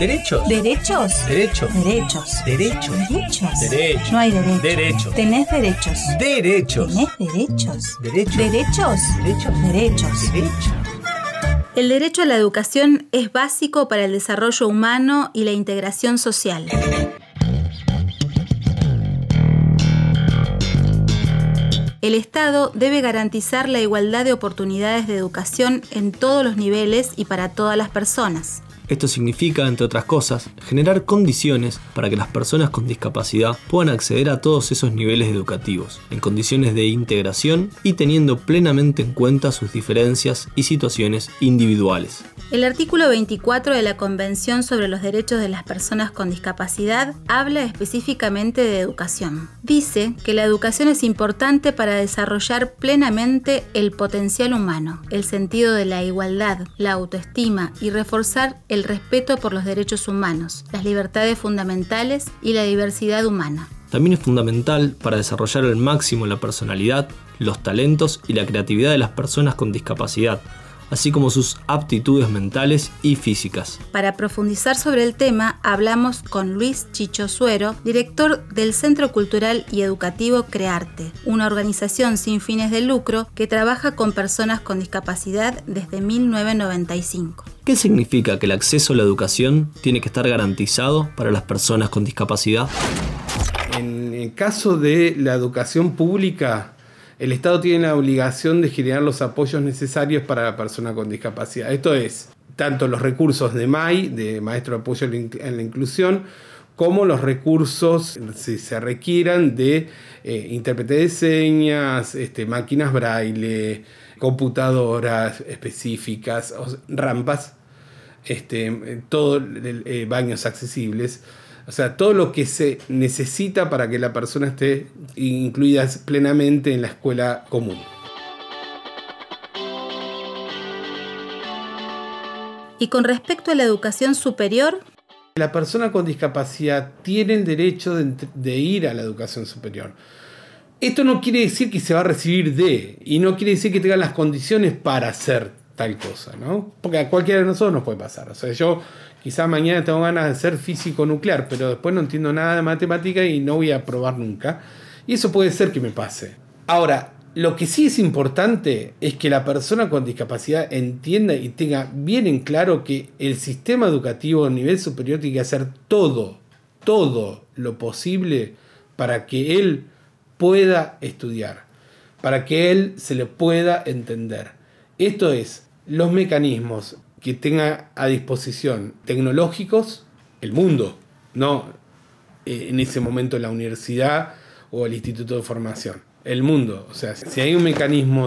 Derechos. ¿Derechos? Derechos. Derechos. Derechos. Derechos. Derechos. No hay derechos. Derechos. Tenés derechos. Derechos. ¿Tenés derechos? Derechos. ¿Derechos? Derechos. Derechos. Derechos. El derecho a la educación es básico para el desarrollo humano y la integración social. El Estado debe garantizar la igualdad de oportunidades de educación en todos los niveles y para todas las personas. Esto significa, entre otras cosas, generar condiciones para que las personas con discapacidad puedan acceder a todos esos niveles educativos, en condiciones de integración y teniendo plenamente en cuenta sus diferencias y situaciones individuales. El artículo 24 de la Convención sobre los Derechos de las Personas con Discapacidad habla específicamente de educación. Dice que la educación es importante para desarrollar plenamente el potencial humano, el sentido de la igualdad, la autoestima y reforzar el respeto por los derechos humanos, las libertades fundamentales y la diversidad humana. También es fundamental para desarrollar al máximo la personalidad, los talentos y la creatividad de las personas con discapacidad, así como sus aptitudes mentales y físicas. Para profundizar sobre el tema, hablamos con Luis Chicho Suero, director del Centro Cultural y Educativo Crearte, una organización sin fines de lucro que trabaja con personas con discapacidad desde 1995. ¿Qué significa que el acceso a la educación tiene que estar garantizado para las personas con discapacidad? En el caso de la educación pública, el Estado tiene la obligación de generar los apoyos necesarios para la persona con discapacidad. Esto es, tanto los recursos de MAI, de Maestro de Apoyo en la Inclusión, como los recursos, si se requieran, de intérprete de señas, máquinas braille, computadoras específicas, rampas, baños accesibles. O sea, todo lo que se necesita para que la persona esté incluida plenamente en la escuela común. Y con respecto a la educación superior, la persona con discapacidad tiene el derecho de ir a la educación superior. Esto no quiere decir que se va a recibir y no quiere decir que tenga las condiciones para hacer tal cosa, ¿no? Porque a cualquiera de nosotros nos puede pasar. O sea, yo quizás mañana tengo ganas de ser físico nuclear, pero después no entiendo nada de matemática y no voy a probar nunca. Y eso puede ser que me pase. Ahora, lo que sí es importante es que la persona con discapacidad entienda y tenga bien en claro que el sistema educativo a nivel superior tiene que hacer todo lo posible para que él pueda estudiar, para que él se le pueda entender. Esto es, los mecanismos que tenga a disposición tecnológicos, el mundo, no en ese momento la universidad o el instituto de formación, el mundo. O sea, si hay un mecanismo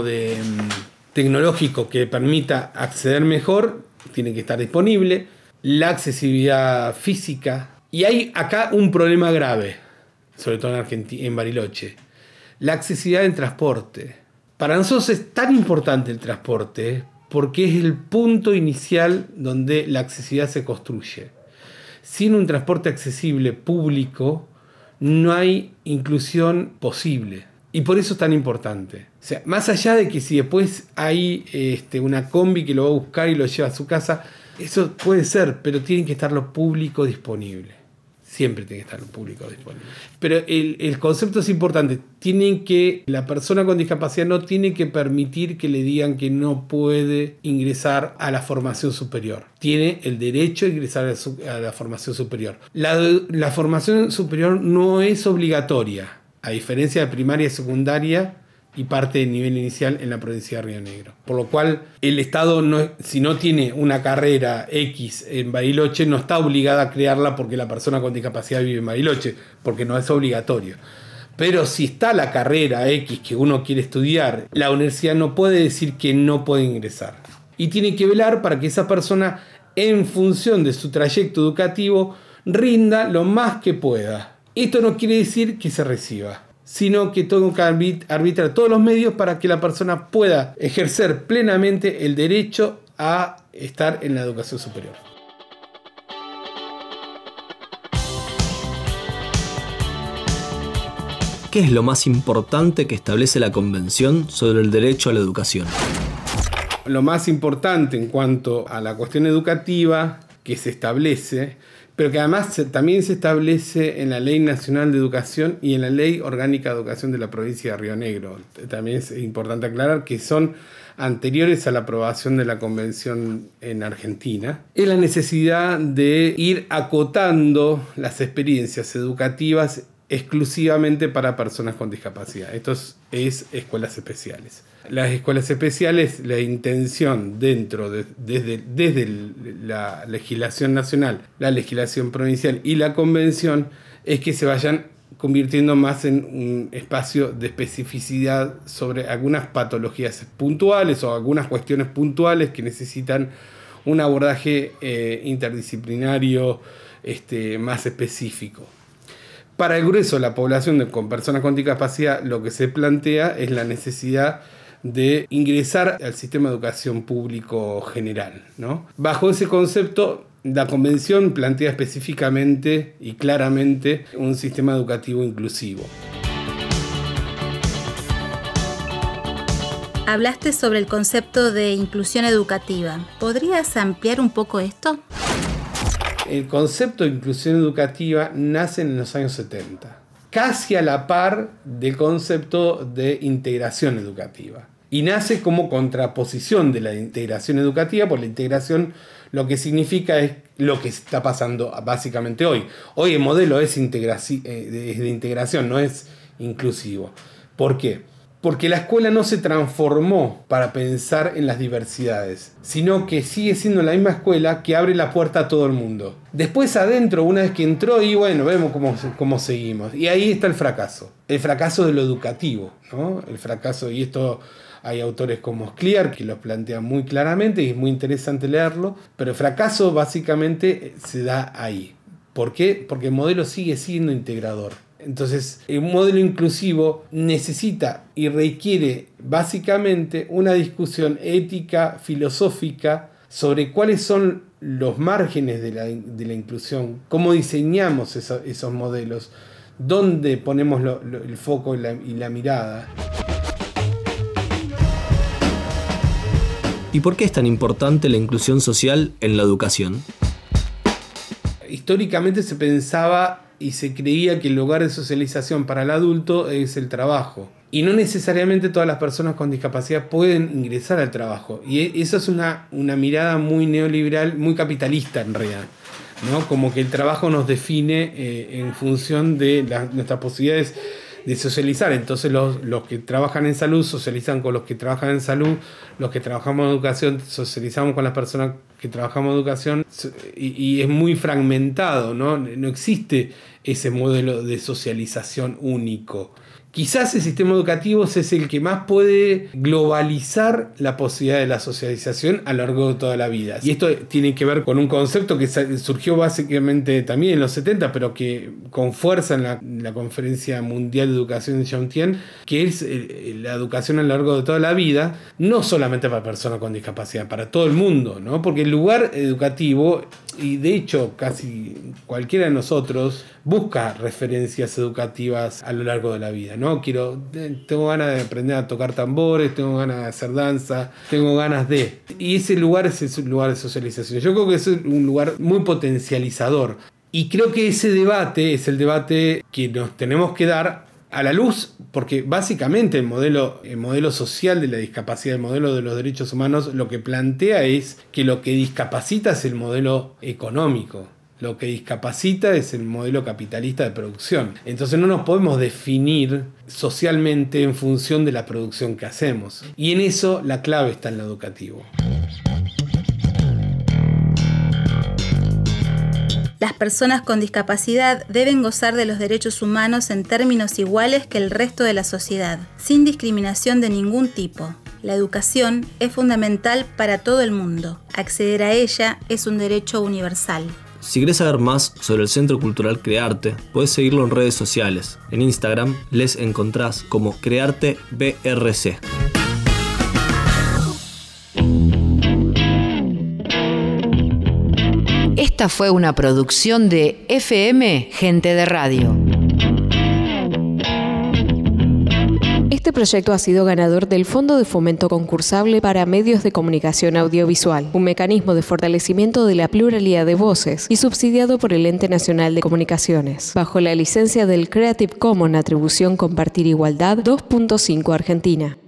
tecnológico que permita acceder mejor, tiene que estar disponible. La accesibilidad física. Y hay acá un problema grave, sobre todo en Argentina, en Bariloche. La accesibilidad en transporte. Para nosotros es tan importante el transporte porque es el punto inicial donde la accesibilidad se construye. Sin un transporte accesible público no hay inclusión posible. Y por eso es tan importante. O sea, más allá de que si después hay una combi que lo va a buscar y lo lleva a su casa, eso puede ser, pero tiene que estar lo público disponible. Siempre tiene que estar lo público disponible. Pero el concepto es importante. La persona con discapacidad no tiene que permitir que le digan que no puede ingresar a la formación superior. Tiene el derecho de ingresar a la formación superior. La formación superior no es obligatoria, a diferencia de primaria y secundaria y parte del nivel inicial en la provincia de Río Negro. Por lo cual, el Estado, si no tiene una carrera X en Bariloche, no está obligada a crearla porque la persona con discapacidad vive en Bariloche, porque no es obligatorio. Pero si está la carrera X que uno quiere estudiar, la universidad no puede decir que no puede ingresar. Y tiene que velar para que esa persona, en función de su trayecto educativo, rinda lo más que pueda. Esto no quiere decir que se reciba, sino que tengo que arbitrar todos los medios para que la persona pueda ejercer plenamente el derecho a estar en la educación superior. ¿Qué es lo más importante que establece la Convención sobre el derecho a la educación? Lo más importante en cuanto a la cuestión educativa que se establece, pero que además también se establece en la Ley Nacional de Educación y en la Ley Orgánica de Educación de la provincia de Río Negro. También es importante aclarar que son anteriores a la aprobación de la Convención en Argentina, es la necesidad de ir acotando las experiencias educativas exclusivamente para personas con discapacidad. Esto es escuelas especiales. Las escuelas especiales, la intención desde la legislación nacional, la legislación provincial y la convención es que se vayan convirtiendo más en un espacio de especificidad sobre algunas patologías puntuales o algunas cuestiones puntuales que necesitan un abordaje interdisciplinario más específico. Para el grueso de la población con personas con discapacidad, lo que se plantea es la necesidad de ingresar al sistema de educación público general, ¿no? Bajo ese concepto, la Convención plantea específicamente y claramente un sistema educativo inclusivo. Hablaste sobre el concepto de inclusión educativa. ¿Podrías ampliar un poco esto? El concepto de inclusión educativa nace en los años 70, casi a la par del concepto de integración educativa. Y nace como contraposición de la integración educativa, porque la integración lo que significa es lo que está pasando básicamente hoy. Hoy el modelo es de integración, no es inclusivo. ¿Por qué? Porque la escuela no se transformó para pensar en las diversidades, sino que sigue siendo la misma escuela que abre la puerta a todo el mundo. Después adentro, una vez que entró, y bueno, vemos cómo seguimos. Y ahí está el fracaso de lo educativo, ¿no? El fracaso, y esto hay autores como Scliar que lo plantean muy claramente y es muy interesante leerlo, pero el fracaso básicamente se da ahí. ¿Por qué? Porque el modelo sigue siendo integrador. Entonces, el modelo inclusivo necesita y requiere básicamente una discusión ética, filosófica, sobre cuáles son los márgenes de la inclusión, cómo diseñamos esos modelos, dónde ponemos el foco y la mirada. ¿Y por qué es tan importante la inclusión social en la educación? Históricamente se pensaba y se creía que el lugar de socialización para el adulto es el trabajo. Y no necesariamente todas las personas con discapacidad pueden ingresar al trabajo. Y eso es una mirada muy neoliberal, muy capitalista en realidad, ¿no? Como que el trabajo nos define en función de nuestras posibilidades de socializar. Entonces los que trabajan en salud socializan con los que trabajan en salud, los que trabajamos en educación socializamos con las personas que trabajamos en educación, y es muy fragmentado, ¿no? No existe ese modelo de socialización único. Quizás el sistema educativo es el que más puede globalizar la posibilidad de la socialización a lo largo de toda la vida. Y esto tiene que ver con un concepto que surgió básicamente también en los 70, pero que con fuerza en la Conferencia Mundial de Educación de Chongqing, que es la educación a lo largo de toda la vida, no solamente para personas con discapacidad, para todo el mundo, ¿no? Porque el lugar educativo, y de hecho casi cualquiera de nosotros, busca referencias educativas a lo largo de la vida, ¿no? Tengo ganas de aprender a tocar tambores, tengo ganas de hacer danza, tengo ganas de... Y ese lugar es un lugar de socialización. Yo creo que es un lugar muy potencializador. Y creo que ese debate es el debate que nos tenemos que dar a la luz, porque básicamente el modelo social de la discapacidad, el modelo de los derechos humanos, lo que plantea es que lo que discapacita es el modelo económico. Lo que discapacita es el modelo capitalista de producción. Entonces no nos podemos definir socialmente en función de la producción que hacemos. Y en eso la clave está en lo educativo. Las personas con discapacidad deben gozar de los derechos humanos en términos iguales que el resto de la sociedad, sin discriminación de ningún tipo. La educación es fundamental para todo el mundo. Acceder a ella es un derecho universal. Si querés saber más sobre el Centro Cultural Crearte, podés seguirlo en redes sociales. En Instagram les encontrás como Crearte BRC. Esta fue una producción de FM Gente de Radio. Este proyecto ha sido ganador del Fondo de Fomento Concursable para Medios de Comunicación Audiovisual, un mecanismo de fortalecimiento de la pluralidad de voces y subsidiado por el Ente Nacional de Comunicaciones, bajo la licencia del Creative Commons Atribución Compartir Igualdad 2.5 Argentina.